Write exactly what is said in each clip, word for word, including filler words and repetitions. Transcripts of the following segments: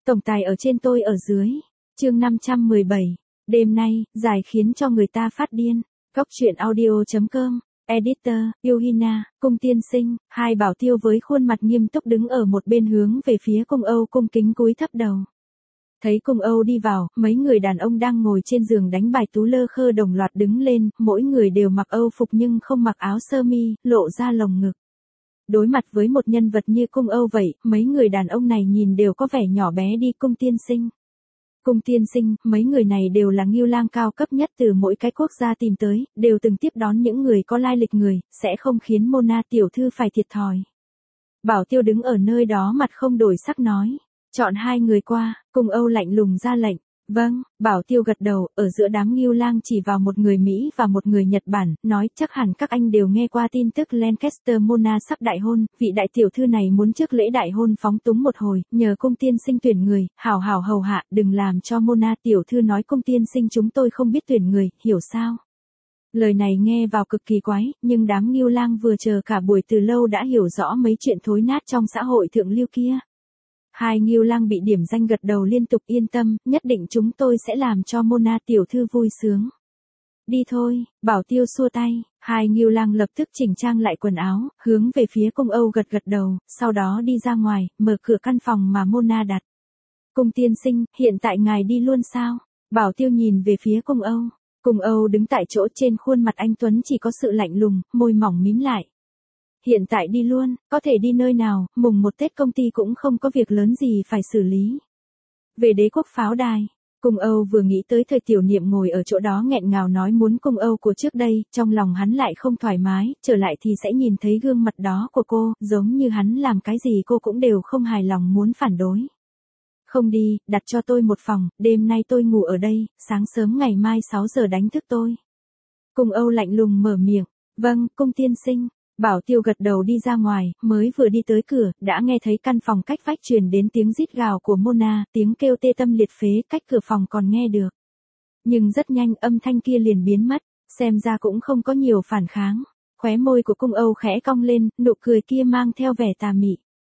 Tổng tài ở trên tôi ở dưới. Chương năm trăm mười bảy. Đêm nay, giải khiến cho người ta phát điên. Cóc truyện audio chấm com. Editor, Yuhina, cung tiên sinh, hai bảo tiêu với khuôn mặt nghiêm túc đứng ở một bên hướng về phía cung Âu cung kính cúi thấp đầu. Thấy cung Âu đi vào, mấy người đàn ông đang ngồi trên giường đánh bài tú lơ khơ đồng loạt đứng lên, mỗi người đều mặc Âu phục nhưng không mặc áo sơ mi, lộ ra lồng ngực. Đối mặt với một nhân vật như cung Âu vậy, mấy người đàn ông này nhìn đều có vẻ nhỏ bé đi. Cung tiên sinh. Cung tiên sinh, mấy người này đều là ngưu lang cao cấp nhất từ mỗi cái quốc gia tìm tới, đều từng tiếp đón những người có lai lịch người, sẽ không khiến Mona tiểu thư phải thiệt thòi. Bảo tiêu đứng ở nơi đó mặt không đổi sắc nói. Chọn hai người qua, cung Âu lạnh lùng ra lệnh. Vâng, bảo tiêu gật đầu, ở giữa đám ngưu lang chỉ vào một người Mỹ và một người Nhật Bản, nói chắc hẳn các anh đều nghe qua tin tức Lancaster Mona sắp đại hôn, vị đại tiểu thư này muốn trước lễ đại hôn phóng túng một hồi, nhờ cung tiên sinh tuyển người, hảo hảo hầu hạ, đừng làm cho Mona tiểu thư nói cung tiên sinh chúng tôi không biết tuyển người, hiểu sao? Lời này nghe vào cực kỳ quái, nhưng đám ngưu lang vừa chờ cả buổi từ lâu đã hiểu rõ mấy chuyện thối nát trong xã hội thượng lưu kia. Hai ngưu lang bị điểm danh gật đầu liên tục. Yên tâm, nhất định chúng tôi sẽ làm cho Mona tiểu thư vui sướng. Đi thôi, bảo tiêu xua tay, hai ngưu lang lập tức chỉnh trang lại quần áo, hướng về phía cung Âu gật gật đầu, sau đó đi ra ngoài, mở cửa căn phòng mà Mona đặt. Cung tiên sinh, hiện tại ngài đi luôn sao? Bảo tiêu nhìn về phía cung Âu. Cung Âu đứng tại chỗ, trên khuôn mặt anh tuấn chỉ có sự lạnh lùng, môi mỏng mím lại. Hiện tại đi luôn, có thể đi nơi nào, mùng một Tết công ty cũng không có việc lớn gì phải xử lý. Về đế quốc pháo đài, cung Âu vừa nghĩ tới thời Tiểu Niệm ngồi ở chỗ đó nghẹn ngào nói muốn cung Âu của trước đây, trong lòng hắn lại không thoải mái, trở lại thì sẽ nhìn thấy gương mặt đó của cô, giống như hắn làm cái gì cô cũng đều không hài lòng muốn phản đối. Không đi, đặt cho tôi một phòng, đêm nay tôi ngủ ở đây, sáng sớm ngày mai sáu giờ đánh thức tôi. Cung Âu lạnh lùng mở miệng, vâng, cung tiên sinh. Bảo tiêu gật đầu đi ra ngoài, mới vừa đi tới cửa, đã nghe thấy căn phòng cách vách truyền đến tiếng rít gào của Mona, tiếng kêu tê tâm liệt phế, cách cửa phòng còn nghe được. Nhưng rất nhanh âm thanh kia liền biến mất, xem ra cũng không có nhiều phản kháng. Khóe môi của cung Âu khẽ cong lên, nụ cười kia mang theo vẻ tà mị.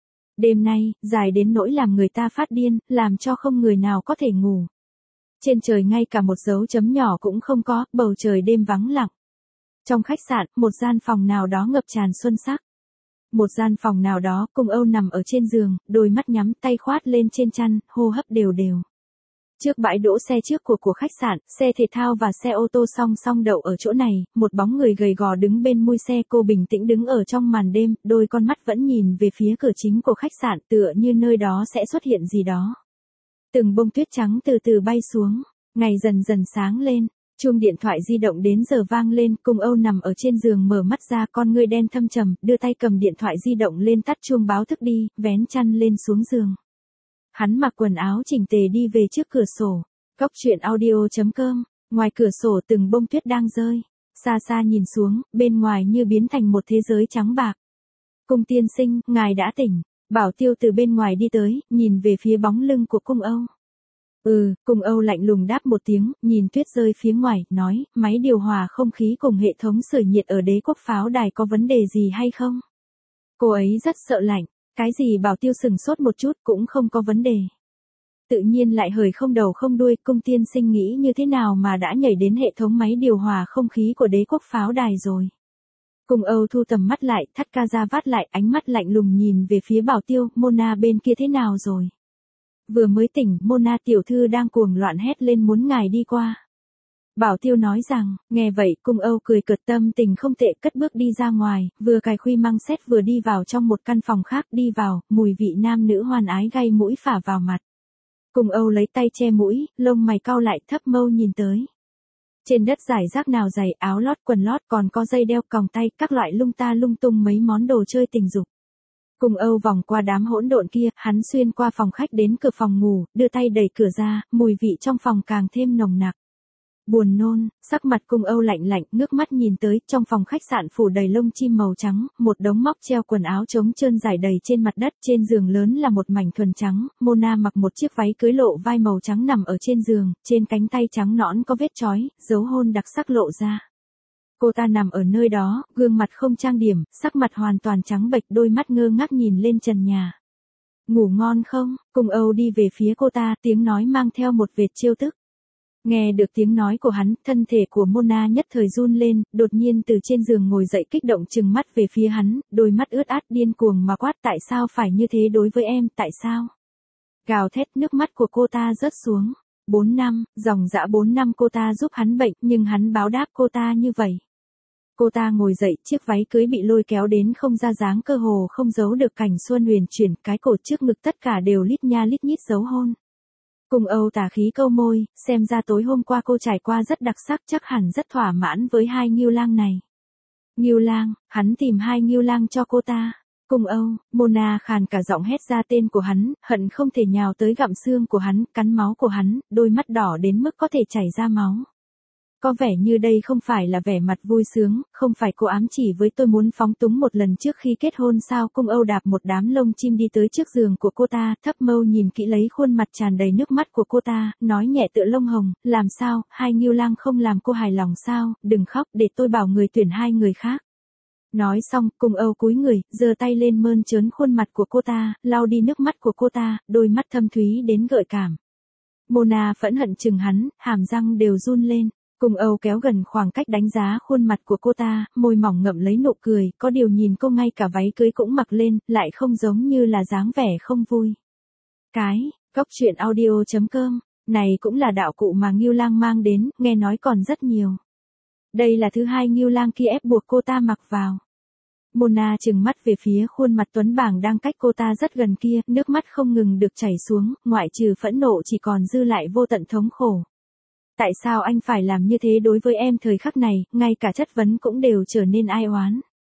Đêm nay, dài đến nỗi làm người ta phát điên, làm cho không người nào có thể ngủ. Trên trời ngay cả một dấu chấm nhỏ cũng không có, bầu trời đêm vắng lặng. Trong khách sạn, một gian phòng nào đó ngập tràn xuân sắc. Một gian phòng nào đó, cung Âu nằm ở trên giường, đôi mắt nhắm, tay khoát lên trên chăn, hô hấp đều đều. Trước bãi đỗ xe trước của của khách sạn, xe thể thao và xe ô tô song song đậu ở chỗ này, một bóng người gầy gò đứng bên mui xe. Cô bình tĩnh đứng ở trong màn đêm, đôi con mắt vẫn nhìn về phía cửa chính của khách sạn, tựa như nơi đó sẽ xuất hiện gì đó. Từng bông tuyết trắng từ từ bay xuống, ngày dần dần sáng lên. Chuông điện thoại di động đến giờ vang lên, cung Âu nằm ở trên giường mở mắt ra, con ngươi đen thâm trầm, đưa tay cầm điện thoại di động lên tắt chuông báo thức đi, vén chăn lên xuống giường. Hắn mặc quần áo chỉnh tề đi về trước cửa sổ. Cóc truyện audio chấm com. Ngoài cửa sổ từng bông tuyết đang rơi. Xa xa nhìn xuống, bên ngoài như biến thành một thế giới trắng bạc. Cung tiên sinh, ngài đã tỉnh. Bảo tiêu từ bên ngoài đi tới, nhìn về phía bóng lưng của cung Âu. Ừ, cung Âu lạnh lùng đáp một tiếng, nhìn tuyết rơi phía ngoài, nói, máy điều hòa không khí cùng hệ thống sưởi nhiệt ở đế quốc pháo đài có vấn đề gì hay không? Cô ấy rất sợ lạnh, cái gì bảo tiêu sừng sốt một chút cũng không có vấn đề. Tự nhiên lại hời không đầu không đuôi, cung tiên sinh nghĩ như thế nào mà đã nhảy đến hệ thống máy điều hòa không khí của đế quốc pháo đài rồi. Cung Âu thu tầm mắt lại, thắt ca ra vát lại, ánh mắt lạnh lùng nhìn về phía bảo tiêu, Mona bên kia thế nào rồi? Vừa mới tỉnh, Mona tiểu thư đang cuồng loạn hét lên muốn ngài đi qua. Bảo tiêu nói rằng, nghe vậy, cung Âu cười cợt, tâm tình không tệ, cất bước đi ra ngoài, vừa cài khuy măng xét vừa đi vào trong một căn phòng khác, đi vào, mùi vị nam nữ hoan ái gây mũi phả vào mặt. Cung Âu lấy tay che mũi, lông mày cau lại, thấp mâu nhìn tới. Trên đất rải rác nào giày, áo lót, quần lót, còn có dây đeo, còng tay, các loại lung ta lung tung mấy món đồ chơi tình dục. Cung Âu vòng qua đám hỗn độn kia, hắn xuyên qua phòng khách đến cửa phòng ngủ, đưa tay đẩy cửa ra, mùi vị trong phòng càng thêm nồng nặc. Buồn nôn, sắc mặt cung Âu lạnh lạnh, ngước mắt nhìn tới, trong phòng khách sạn phủ đầy lông chim màu trắng, một đống móc treo quần áo trống trơn rải đầy trên mặt đất, trên giường lớn là một mảnh thuần trắng, Mona mặc một chiếc váy cưới lộ vai màu trắng nằm ở trên giường, trên cánh tay trắng nõn có vết chói, dấu hôn đặc sắc lộ ra. Cô ta nằm ở nơi đó, gương mặt không trang điểm, sắc mặt hoàn toàn trắng bệch, đôi mắt ngơ ngác nhìn lên trần nhà. ngủ ngon không? Cung Âu đi về phía cô ta, tiếng nói mang theo một vệt trêu tức. Nghe được tiếng nói của hắn, thân thể của Mona nhất thời run lên, đột nhiên từ trên giường ngồi dậy kích động trừng mắt về phía hắn, đôi mắt ướt át điên cuồng mà quát tại sao phải như thế đối với em, tại sao? Gào thét nước mắt của cô ta rớt xuống. Bốn năm, dòng dã bốn năm cô ta giúp hắn bệnh, nhưng hắn báo đáp cô ta như vậy. Cô ta ngồi dậy, chiếc váy cưới bị lôi kéo đến không ra dáng, cơ hồ không giấu được cảnh xuân huyền chuyển, cái cổ trước ngực tất cả đều lít nha lít nhít dấu hôn. Cung Âu tà khí câu môi, xem ra tối hôm qua cô trải qua rất đặc sắc, chắc hẳn rất thỏa mãn với hai Ngưu Lang này. Ngưu Lang, hắn tìm hai Ngưu Lang cho cô ta. Cung Âu, Mona khàn cả giọng hét ra tên của hắn, hận không thể nhào tới gặm xương của hắn, cắn máu của hắn, đôi mắt đỏ đến mức có thể chảy ra máu. Có vẻ như đây không phải là vẻ mặt vui sướng, không phải cô ám chỉ với tôi muốn phóng túng một lần trước khi kết hôn sao? Cung Âu đạp một đám lông chim đi tới trước giường của cô ta, thấp mâu nhìn kỹ lấy khuôn mặt tràn đầy nước mắt của cô ta, nói nhẹ tựa lông hồng, làm sao, hai Ngưu Lang không làm cô hài lòng sao, đừng khóc để tôi bảo người tuyển hai người khác. Nói xong, Cung Âu cúi người, giơ tay lên mơn trớn khuôn mặt của cô ta, lau đi nước mắt của cô ta, đôi mắt thâm thúy đến gợi cảm. Mona phẫn hận chừng hắn, hàm răng đều run lên. Cung Âu kéo gần khoảng cách đánh giá khuôn mặt của cô ta, môi mỏng ngậm lấy nụ cười, có điều nhìn cô ngay cả váy cưới cũng mặc lên, lại không giống như là dáng vẻ không vui. Cái, góc truyện audio chấm com, này cũng là đạo cụ mà Ngưu Lang mang đến, nghe nói còn rất nhiều. Đây là thứ hai Ngưu Lang kia ép buộc cô ta mặc vào. Mona trừng mắt về phía khuôn mặt tuấn bảng đang cách cô ta rất gần kia, nước mắt không ngừng được chảy xuống, ngoại trừ phẫn nộ chỉ còn dư lại vô tận thống khổ. Tại sao anh phải làm như thế đối với em? Thời khắc này, ngay cả chất vấn cũng đều trở nên ai oán.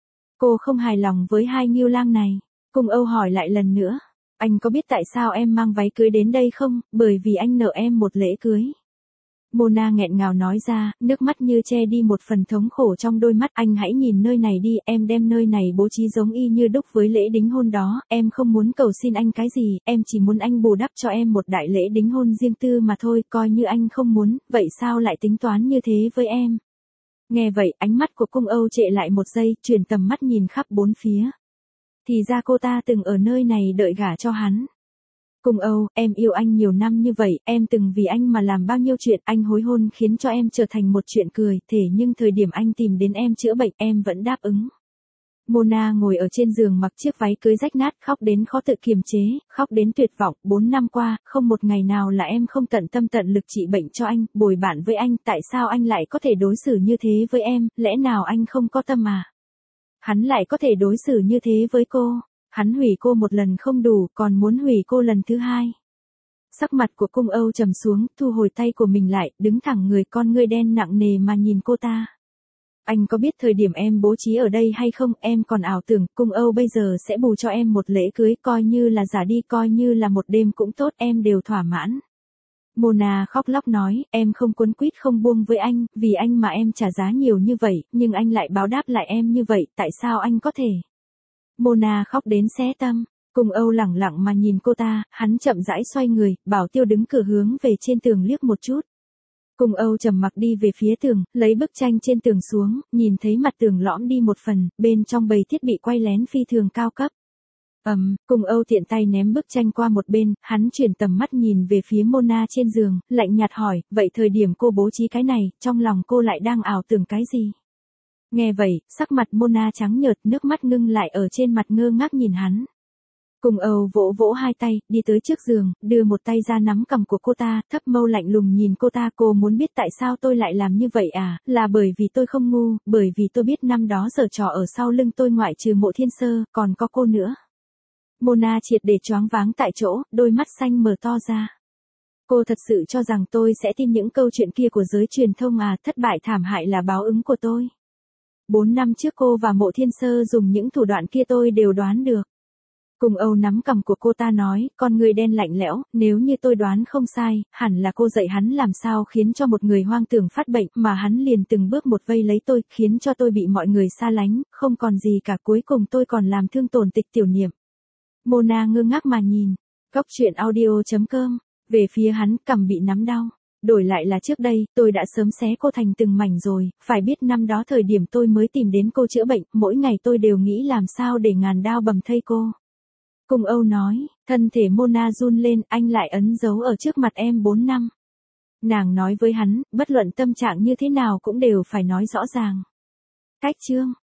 Cô không hài lòng với hai Ngưu Lang này. Cung Âu hỏi lại lần nữa. Anh có biết tại sao em mang váy cưới đến đây không? Bởi vì anh nợ em một lễ cưới. Mona nghẹn ngào nói ra, nước mắt như che đi một phần thống khổ trong đôi mắt. Anh hãy nhìn nơi này đi, em đem nơi này bố trí giống y như đúc với lễ đính hôn đó, em không muốn cầu xin anh cái gì, em chỉ muốn anh bù đắp cho em một đại lễ đính hôn riêng tư mà thôi, coi như anh không muốn, vậy sao lại tính toán như thế với em? Nghe vậy, ánh mắt của Cung Âu trệ lại một giây, chuyển tầm mắt nhìn khắp bốn phía. Thì ra cô ta từng ở nơi này đợi gả cho hắn. Cung Âu, em yêu anh nhiều năm như vậy, em từng vì anh mà làm bao nhiêu chuyện, anh hối hôn khiến cho em trở thành một chuyện cười, thế nhưng thời điểm anh tìm đến em chữa bệnh, em vẫn đáp ứng. Mona ngồi ở trên giường mặc chiếc váy cưới rách nát, khóc đến khó tự kiềm chế, khóc đến tuyệt vọng, bốn năm qua, không một ngày nào là em không tận tâm tận lực trị bệnh cho anh, bồi bạn với anh, tại sao anh lại có thể đối xử như thế với em, lẽ nào anh không có tâm à? Hắn lại có thể đối xử như thế với cô. Hắn hủy cô một lần không đủ, còn muốn hủy cô lần thứ hai. Sắc mặt của Cung Âu trầm xuống, thu hồi tay của mình lại, đứng thẳng người, con ngươi đen nặng nề mà nhìn cô ta. Anh có biết thời điểm em bố trí ở đây hay không? Em còn ảo tưởng, Cung Âu bây giờ sẽ bù cho em một lễ cưới, coi như là giả đi, coi như là một đêm cũng tốt, em đều thỏa mãn. Mona khóc lóc nói, em không quấn quýt không buông với anh, vì anh mà em trả giá nhiều như vậy, nhưng anh lại báo đáp lại em như vậy, tại sao anh có thể? Mona khóc đến xé tâm. Cung Âu lẳng lặng mà nhìn cô ta, hắn chậm rãi xoay người, bảo Tiêu đứng cửa hướng về trên tường liếc một chút. Cung Âu trầm mặc đi về phía tường, lấy bức tranh trên tường xuống, nhìn thấy mặt tường lõm đi một phần, bên trong bầy thiết bị quay lén phi thường cao cấp. Ầm, um, Cung Âu tiện tay ném bức tranh qua một bên, hắn chuyển tầm mắt nhìn về phía Mona trên giường, lạnh nhạt hỏi, vậy thời điểm cô bố trí cái này, trong lòng cô lại đang ảo tưởng cái gì? Nghe vậy, sắc mặt Mona trắng nhợt, nước mắt ngưng lại ở trên mặt ngơ ngác nhìn hắn. Cung Âu vỗ vỗ hai tay, đi tới trước giường, đưa một tay ra nắm cằm của cô ta, thấp mâu lạnh lùng nhìn cô ta. Cô muốn biết tại sao tôi lại làm như vậy à, là bởi vì tôi không ngu, bởi vì tôi biết năm đó giở trò ở sau lưng tôi ngoại trừ Mộ Thiên Sơ, còn có cô nữa. Mona triệt để choáng váng tại chỗ, đôi mắt xanh mở to ra. Cô thật sự cho rằng tôi sẽ tin những câu chuyện kia của giới truyền thông à, thất bại thảm hại là báo ứng của tôi. Bốn năm trước cô và Mộ Thiên Sơ dùng những thủ đoạn kia tôi đều đoán được. Cung Âu nắm cằm của cô ta nói, con người đen lạnh lẽo, nếu như tôi đoán không sai, hẳn là cô dạy hắn làm sao khiến cho một người hoang tưởng phát bệnh, mà hắn liền từng bước một vây lấy tôi, khiến cho tôi bị mọi người xa lánh, không còn gì cả, cuối cùng tôi còn làm thương tổn Tịch Tiểu Niệm. Mona ngơ ngác mà nhìn. Góc truyện audio chấm com, về phía hắn, cằm bị nắm đau. Đổi lại là trước đây, tôi đã sớm xé cô thành từng mảnh rồi, phải biết năm đó thời điểm tôi mới tìm đến cô chữa bệnh, mỗi ngày tôi đều nghĩ làm sao để ngàn đao bầm thây cô. Cung Âu nói, Thân thể Mona run lên, anh lại ấn dấu ở trước mặt em bốn năm. Nàng nói với hắn, bất luận tâm trạng như thế nào cũng đều phải nói rõ ràng. Cách chương